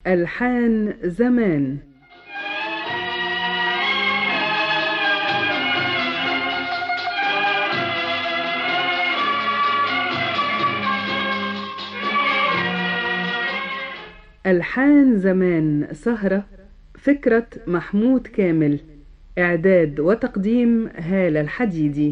ألحان زمان. ألحان زمان سهرة، فكرة محمود كامل، إعداد وتقديم هالة الحديدي.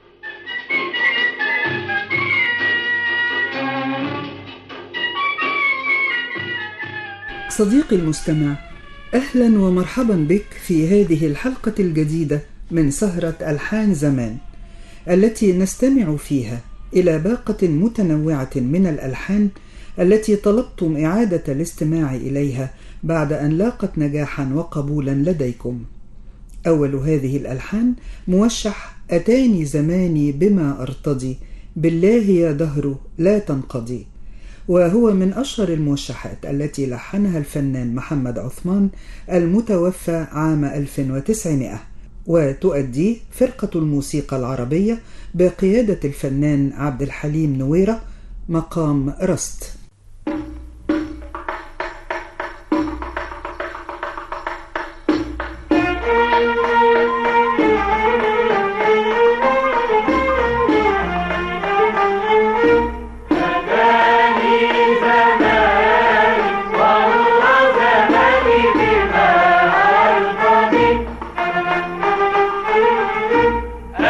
صديقي المستمع، أهلا ومرحبا بك في هذه الحلقة الجديدة من سهرة ألحان زمان، التي نستمع فيها إلى باقة متنوعة من الألحان التي طلبتم إعادة الاستماع إليها بعد أن لاقت نجاحا وقبولا لديكم. أول هذه الألحان موشح أتاني زماني بما أرتضي، بالله يا دهر لا تنقضي، وهو من أشهر الموشحات التي لحنها الفنان محمد عثمان المتوفى عام 1900، وتؤديه فرقة الموسيقى العربية بقيادة الفنان عبد الحليم نويرة مقام رست.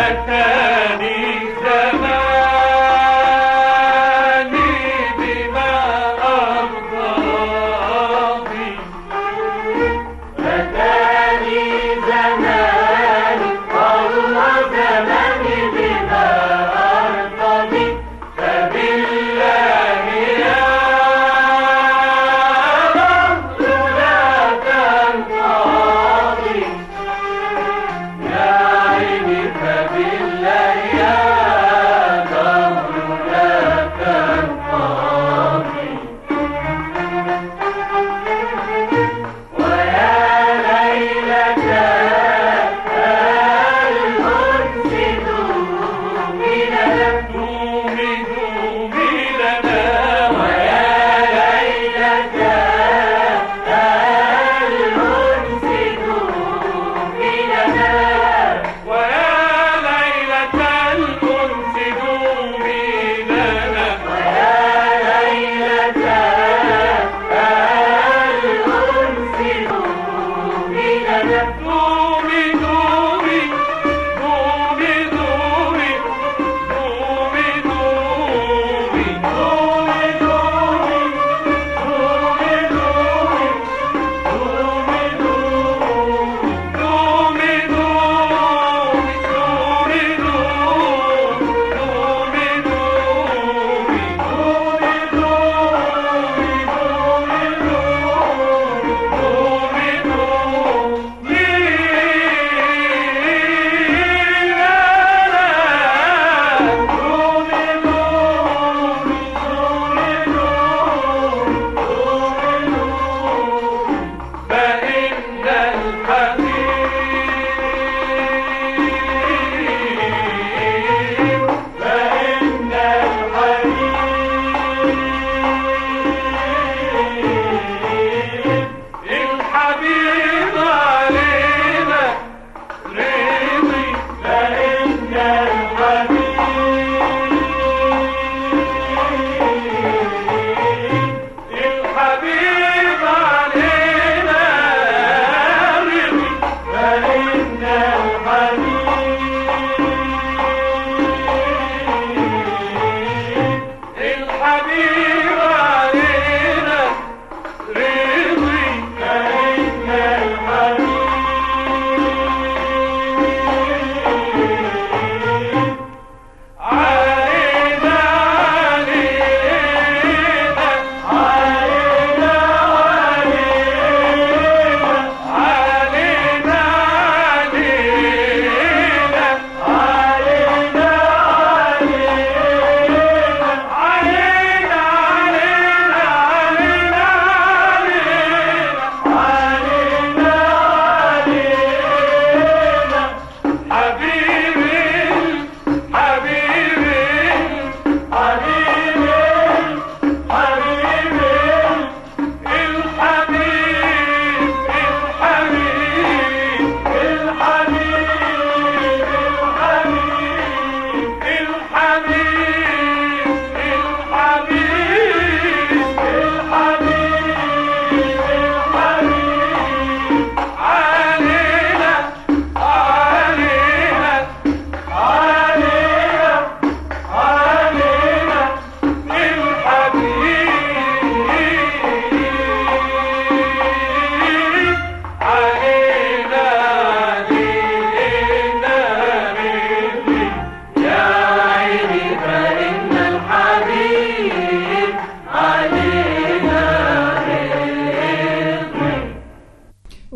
بما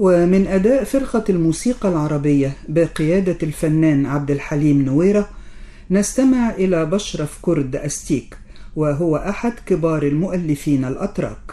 ومن أداء فرقة الموسيقى العربية بقيادة الفنان عبد الحليم نويرة نستمع إلى بشرف كرد أستيك، وهو أحد كبار المؤلفين الأتراك.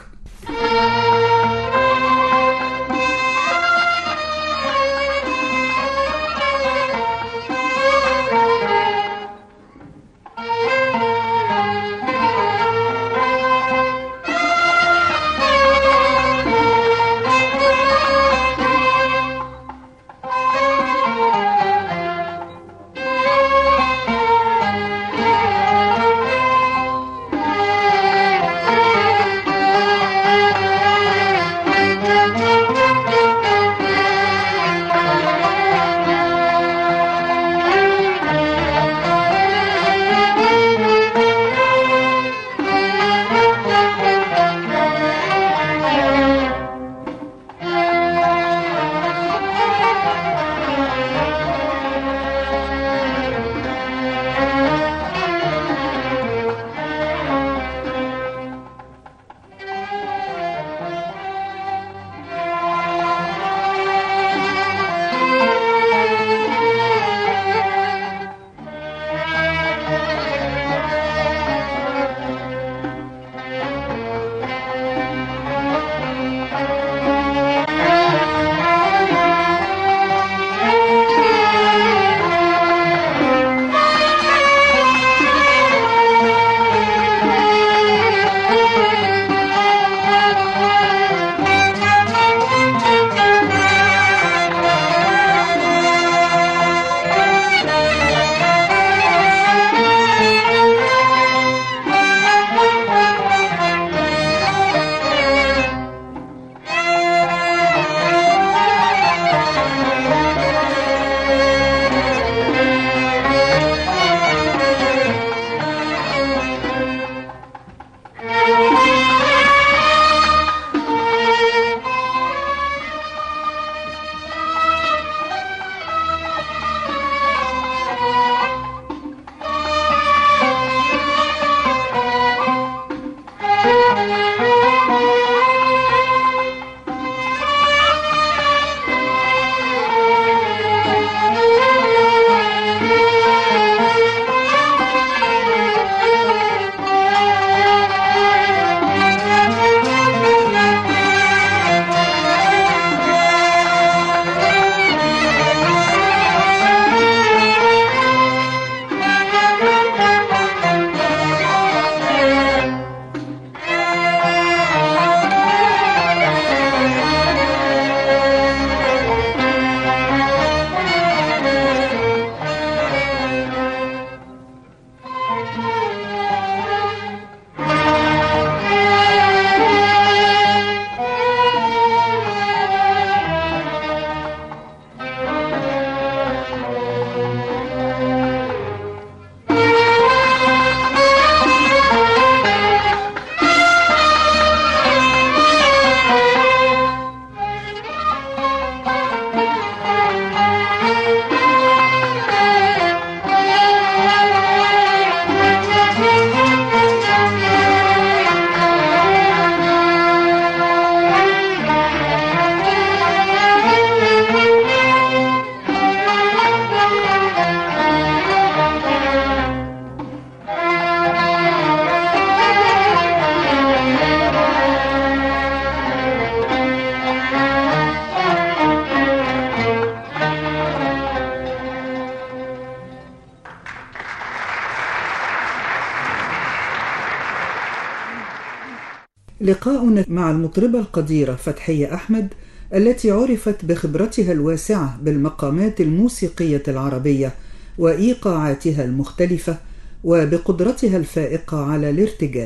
لقاؤنا مع المطربة القديرة فتحية أحمد التي عرفت بخبرتها الواسعة بالمقامات الموسيقية العربية وإيقاعاتها المختلفة وبقدرتها الفائقة على الارتجال،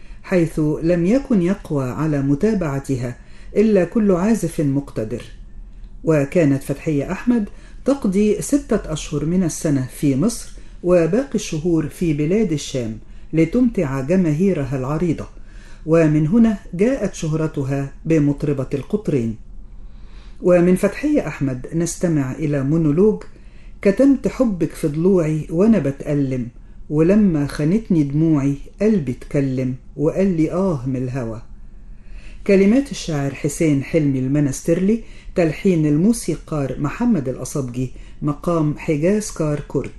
حيث لم يكن يقوى على متابعتها إلا كل عازف مقتدر. وكانت فتحية أحمد تقضي 6 أشهر من السنة في مصر وباقي الشهور في بلاد الشام لتمتع جماهيرها العريضة، ومن هنا جاءت شهرتها بمطربة القطرين. ومن فتحية أحمد نستمع إلى مونولوج: كتمت حبك في ضلوعي وأنا بتألم، ولما خانتني دموعي قلبي اتكلم وقال لي من الهوى. كلمات الشاعر حسين حلمي المنسترلي، تلحين الموسيقار محمد الأصبجي، مقام حجاز كار كرد.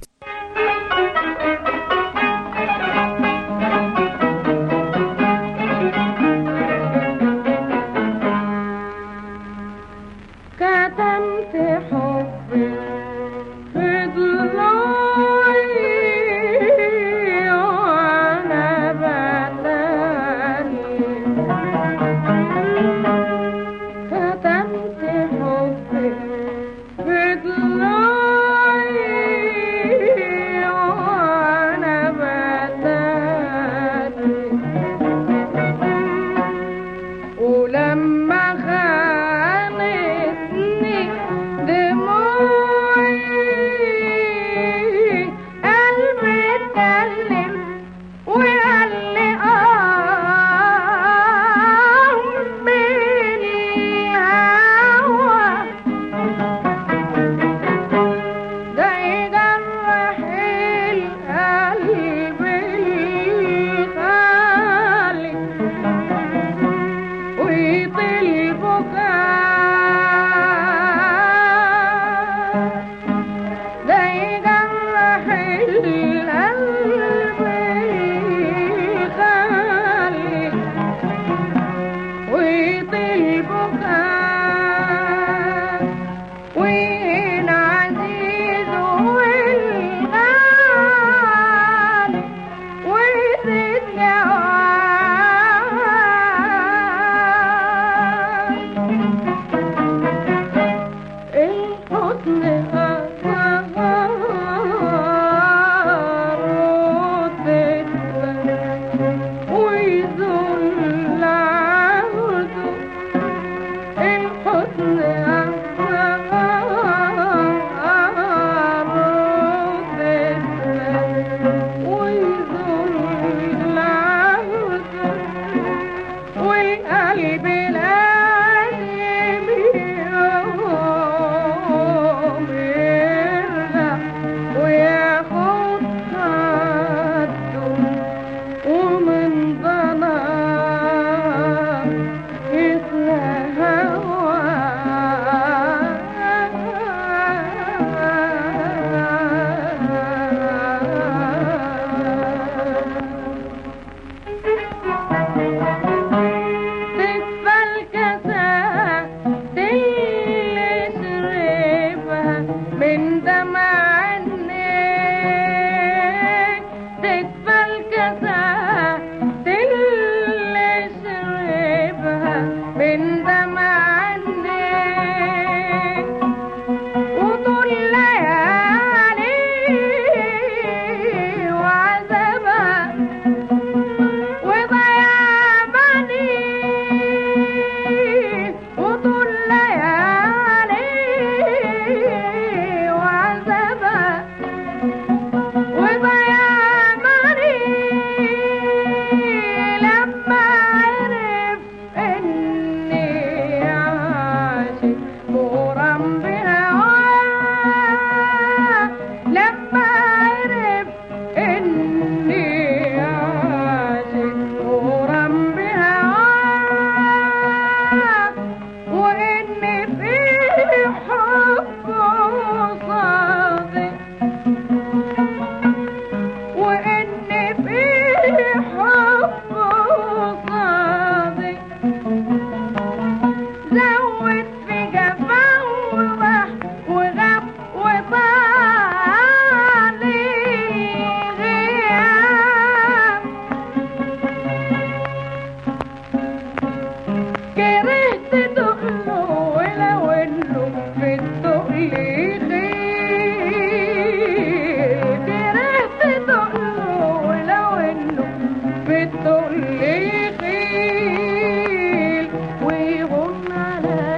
بالدق خيل ويغن على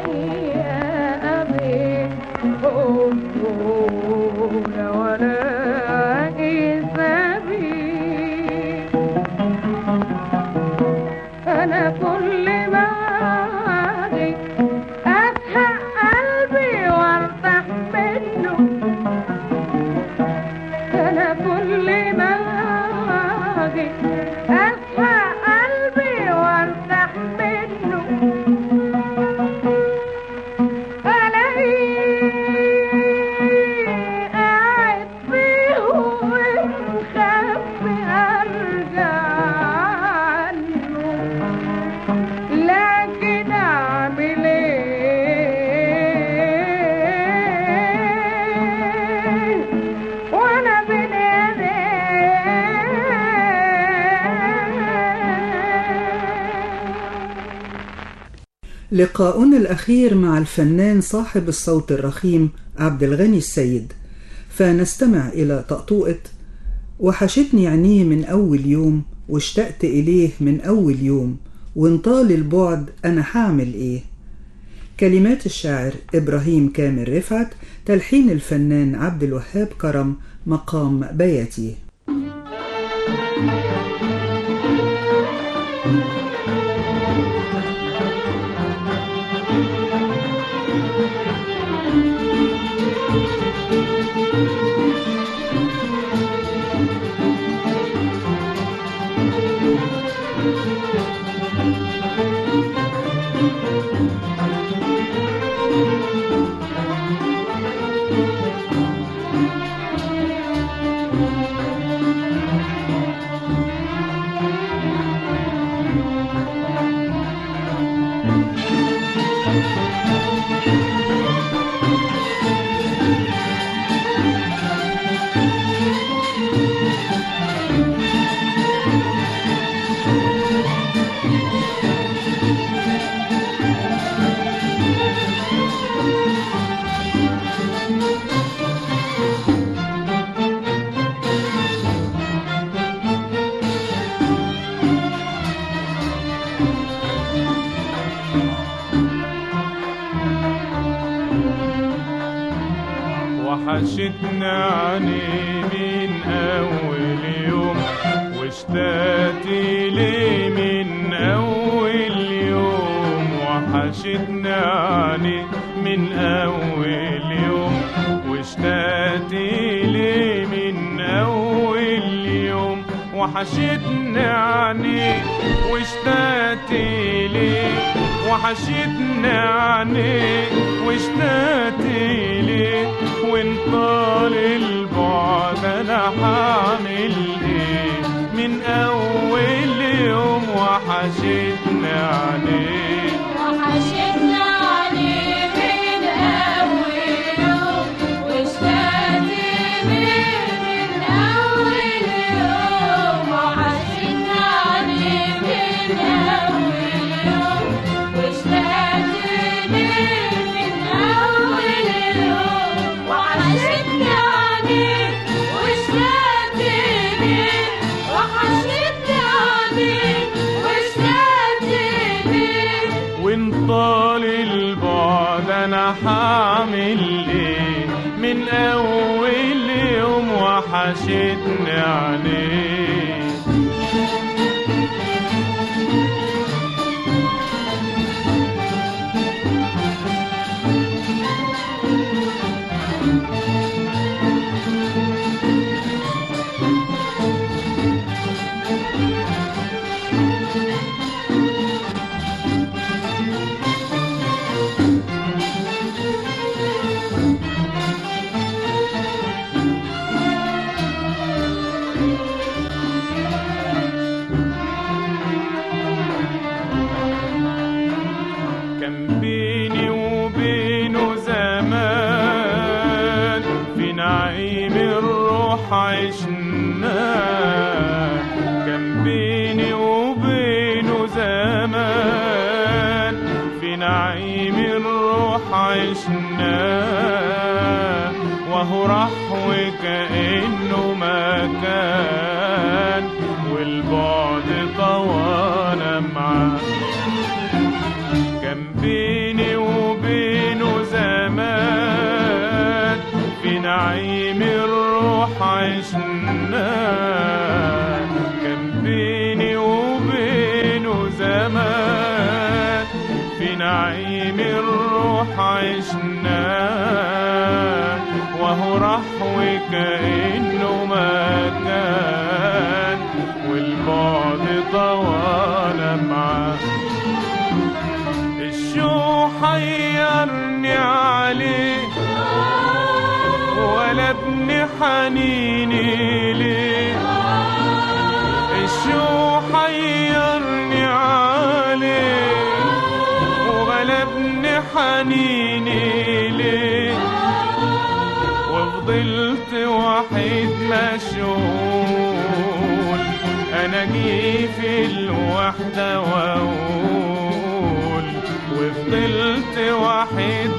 لقاؤنا الأخير مع الفنان صاحب الصوت الرخيم عبد الغني السيد، فنستمع إلى طقطوقة وحشتني عينيه من أول يوم واشتقت إليه من أول يوم وإن طال البعد أنا هعمل إيه. كلمات الشاعر إبراهيم كامل رفعت، تلحين الفنان عبد الوهاب كرم، مقام بياتي. وحشتنا عني من أول يوم واشتقت لي من أول يوم. وحشتنا عني من أول يوم واشتقت لي من أول يوم. وحشتنا عني واشتقت لي، وحشتنا عني واشتقت لي وإن طال البعد أنا هعمل إيه من أول يوم. وحشتنا عليه وحشتنا عليه من أول يوم واشتقت ليه من أول يوم. وحشتنا عليه من أول يوم واشتقت ليه من أول يوم. وحشتنا عليه واشتقت ليه، وحشتنا عليه واشتقت ليه وإن طال البعد أنا هعمل إيه من أول يوم. وحشتني عليه كان بيني وبينه زمان في نعيم الروح عشنا. كان بيني وبينه زمان في نعيم الروح عشنا. وهو راح وكأنه ما كان والبعد طوانا معاه. كان بيني وبينه زمان في نعيم الروح عشنا. كان بيني وبينه زمان في نعيم الروح عشنا. وهو راح وكأنه ما كان والبعد طوانا معاه. الشو حيرني عليه ولا ابن حنيني ليه. الشو حيرني عليه ولا ابن حنيني ليه. وفضلت وحيد مشغول أنا جي في الوحدة وأقول وفضلت وحيد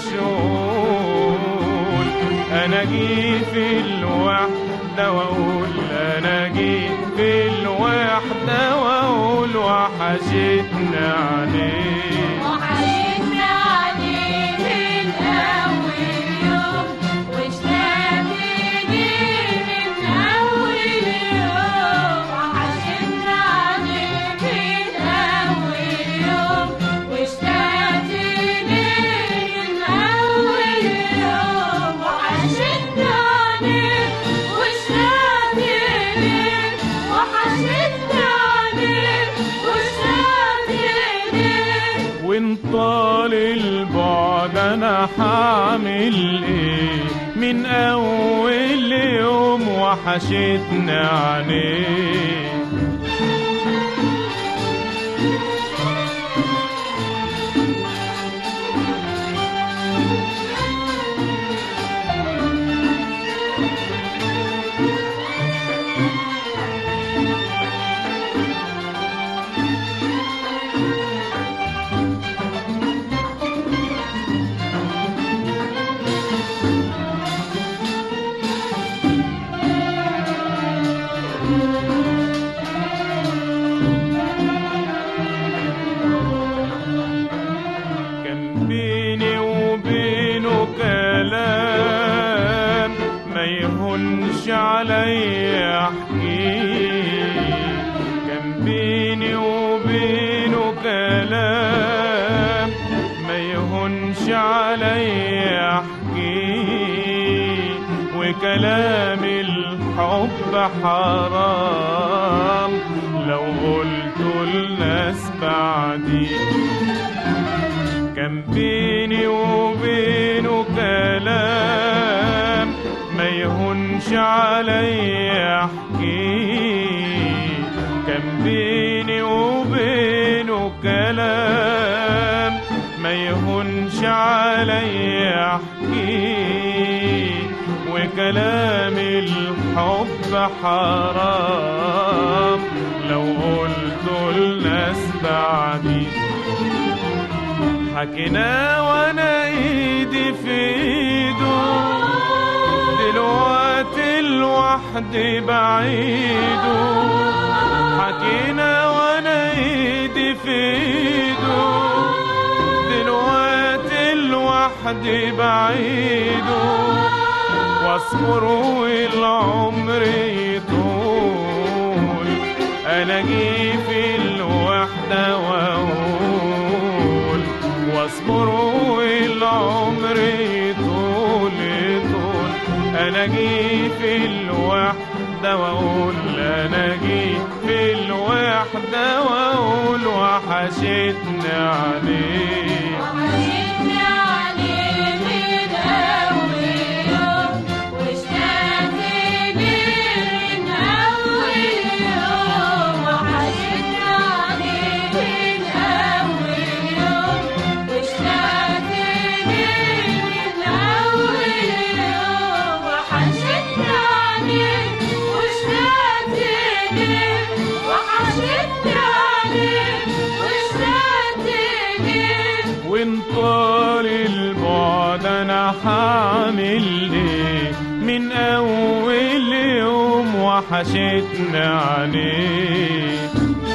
مشغول. انا جي في الوحدة واقول، انا جي في الوحدة واقول وحشتنا عليك. وحشتنا عليك من أول يوم، واشتقت ليك من أول يوم. وحشتنا عليك من أول يوم، واشتقت ليك من أول يوم. وحشتنا عليك واشتقت ليك، وحشتنا عليك واشتقت ليك. وان طال البعد انا حعمل ايه، من اول يوم وحشتنا عليك. كان بيني وبينه كلام ما يهونش عليا احكيه. كان بيني وبينه كلام ما يهونش عليا احكيه. وكلام الحب حرام لو قلته لناس بعدي. كان بيني وبينه كلام ما يهونش عليا احكيه. كان بيني وبينه كلام ما يهونش عليا احكيه. وكلام الحب حرام لو قلته لناس بعدي. حكينا وانا ايدي في ايده، دلوقتي الوحدي بعيده. حكينا وانا ايدي في ايده، دلوقتي الوحدي بعيده. واصبر والعمر يطول، انا جي في الوحدة واقول. واصبر والعمر يطول يطول، انا جي في الوحدة واقول. انا جي في الوحدة واقول وحشتنا عليك. وحشتنا عليك من أول يوم، واشتقت ليك من أول يوم. وحشتنا عليك من أول يوم، واشتقت ليك من أول يوم. وحشتنا عليك واشتقت ليك، وحشتنا عليك واشتقت ليك. وان طال البعد انا حعمل ايه، من اول يوم وحشتنا عليك.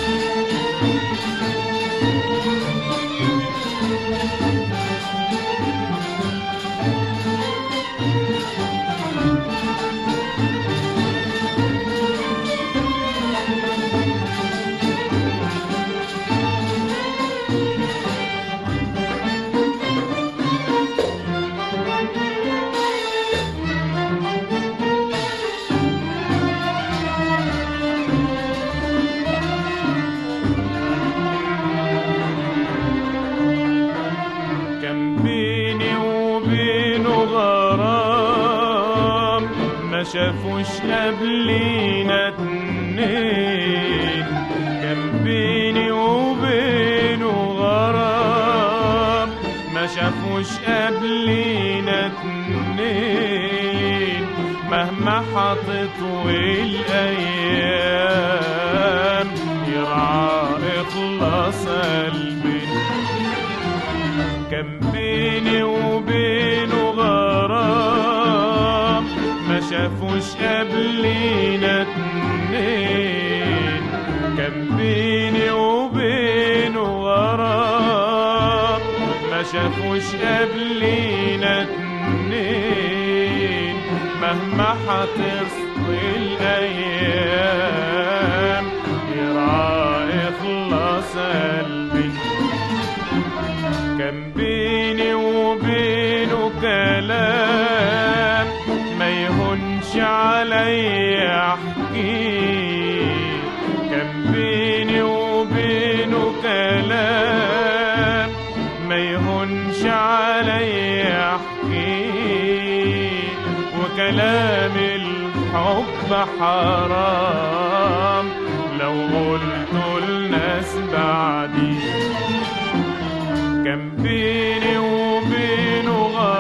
شافوش قبلينا اتنين، كان بيني وبينه غرام. ما شافوش قبلينا اتنين، مهما حطت الايام يرعى اخلاص قلبي. كان بيني وبينه غرام ما شافوش قبلينا اتنين. كان بيني وبينه غرام ما شافوش قبلينا اتنين. مهما هتصفي الايام يرعى اخلاص قلبي. كان بيني وبينه كلام ما يهونش عليا احكيه. كان بيني وبينه كلام ما يهونش عليا احكيه. وكلام الحب حرام لو قلته لناس بعدي. كان بيني وبينه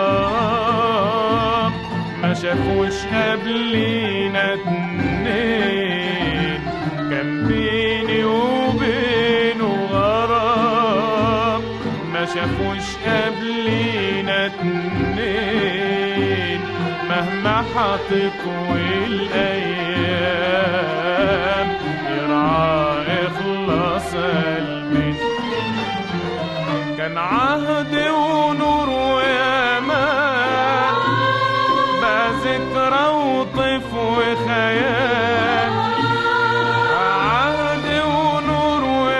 غرام ما شافوش قبلينا اتنين. كان بيني وبينه غرام ما شافوش قبلينا اتنين. مهما هتطوي الايام يرعى اخلاص قلبي. كان عهد ونور وأمان بقى ذكرى وطيف وخيال. عهد ونور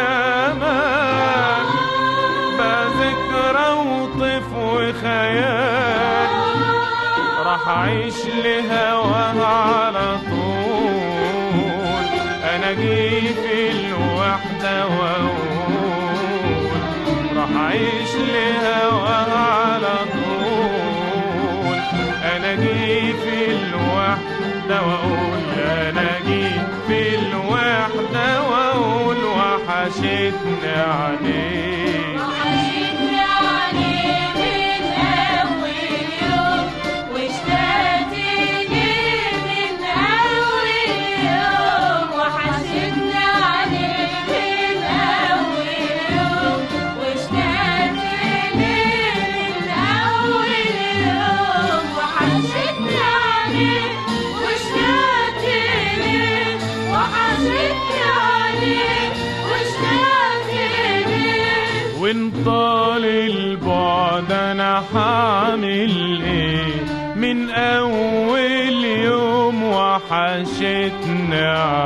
وأمان بقى ذكرى وطيف وخيال. راح أعيش لهواها على طول. أنا جي في الوحدة وأقول راح أعيش لهواها على طول. أنا جي في الوحدة وأقول أنا جي في الوحدة وأقول وحشتني عليك. وحشتني عليك من أول يوم واشتقت ليه من أول يوم. وحشتني عليك من أول يوم واشتقت ليه من أول يوم. وحشتني عليك واشتقت ليه. وحشتني عليك واشتقت ليه. وإن طال البعد أنا هعمل إيه من أول يوم وحشتني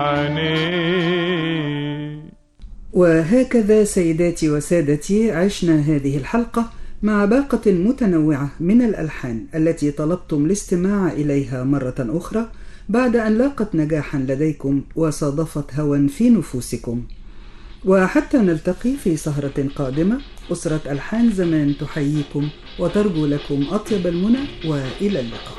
عينيك. وهكذا سيداتي وسادتي عشنا هذه الحلقة مع باقة متنوعة من الألحان التي طلبتم الاستماع إليها مرة أخرى بعد أن لاقت نجاحا لديكم وصادفت هوى في نفوسكم. وحتى نلتقي في سهرة قادمة، أسرة ألحان زمان تحييكم وترجو لكم أطيب المنى وإلى اللقاء.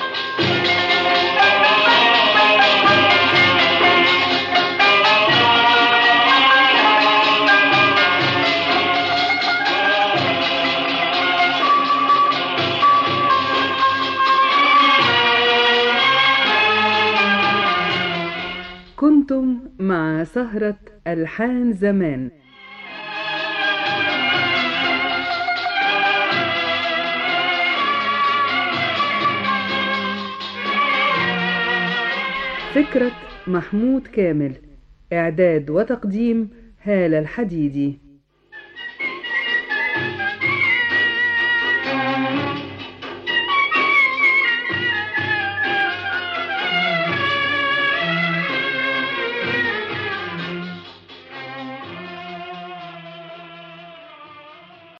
كنتم مع سهرة ألحان زمان. فكرة محمود كامل، إعداد وتقديم هالة الحديدي.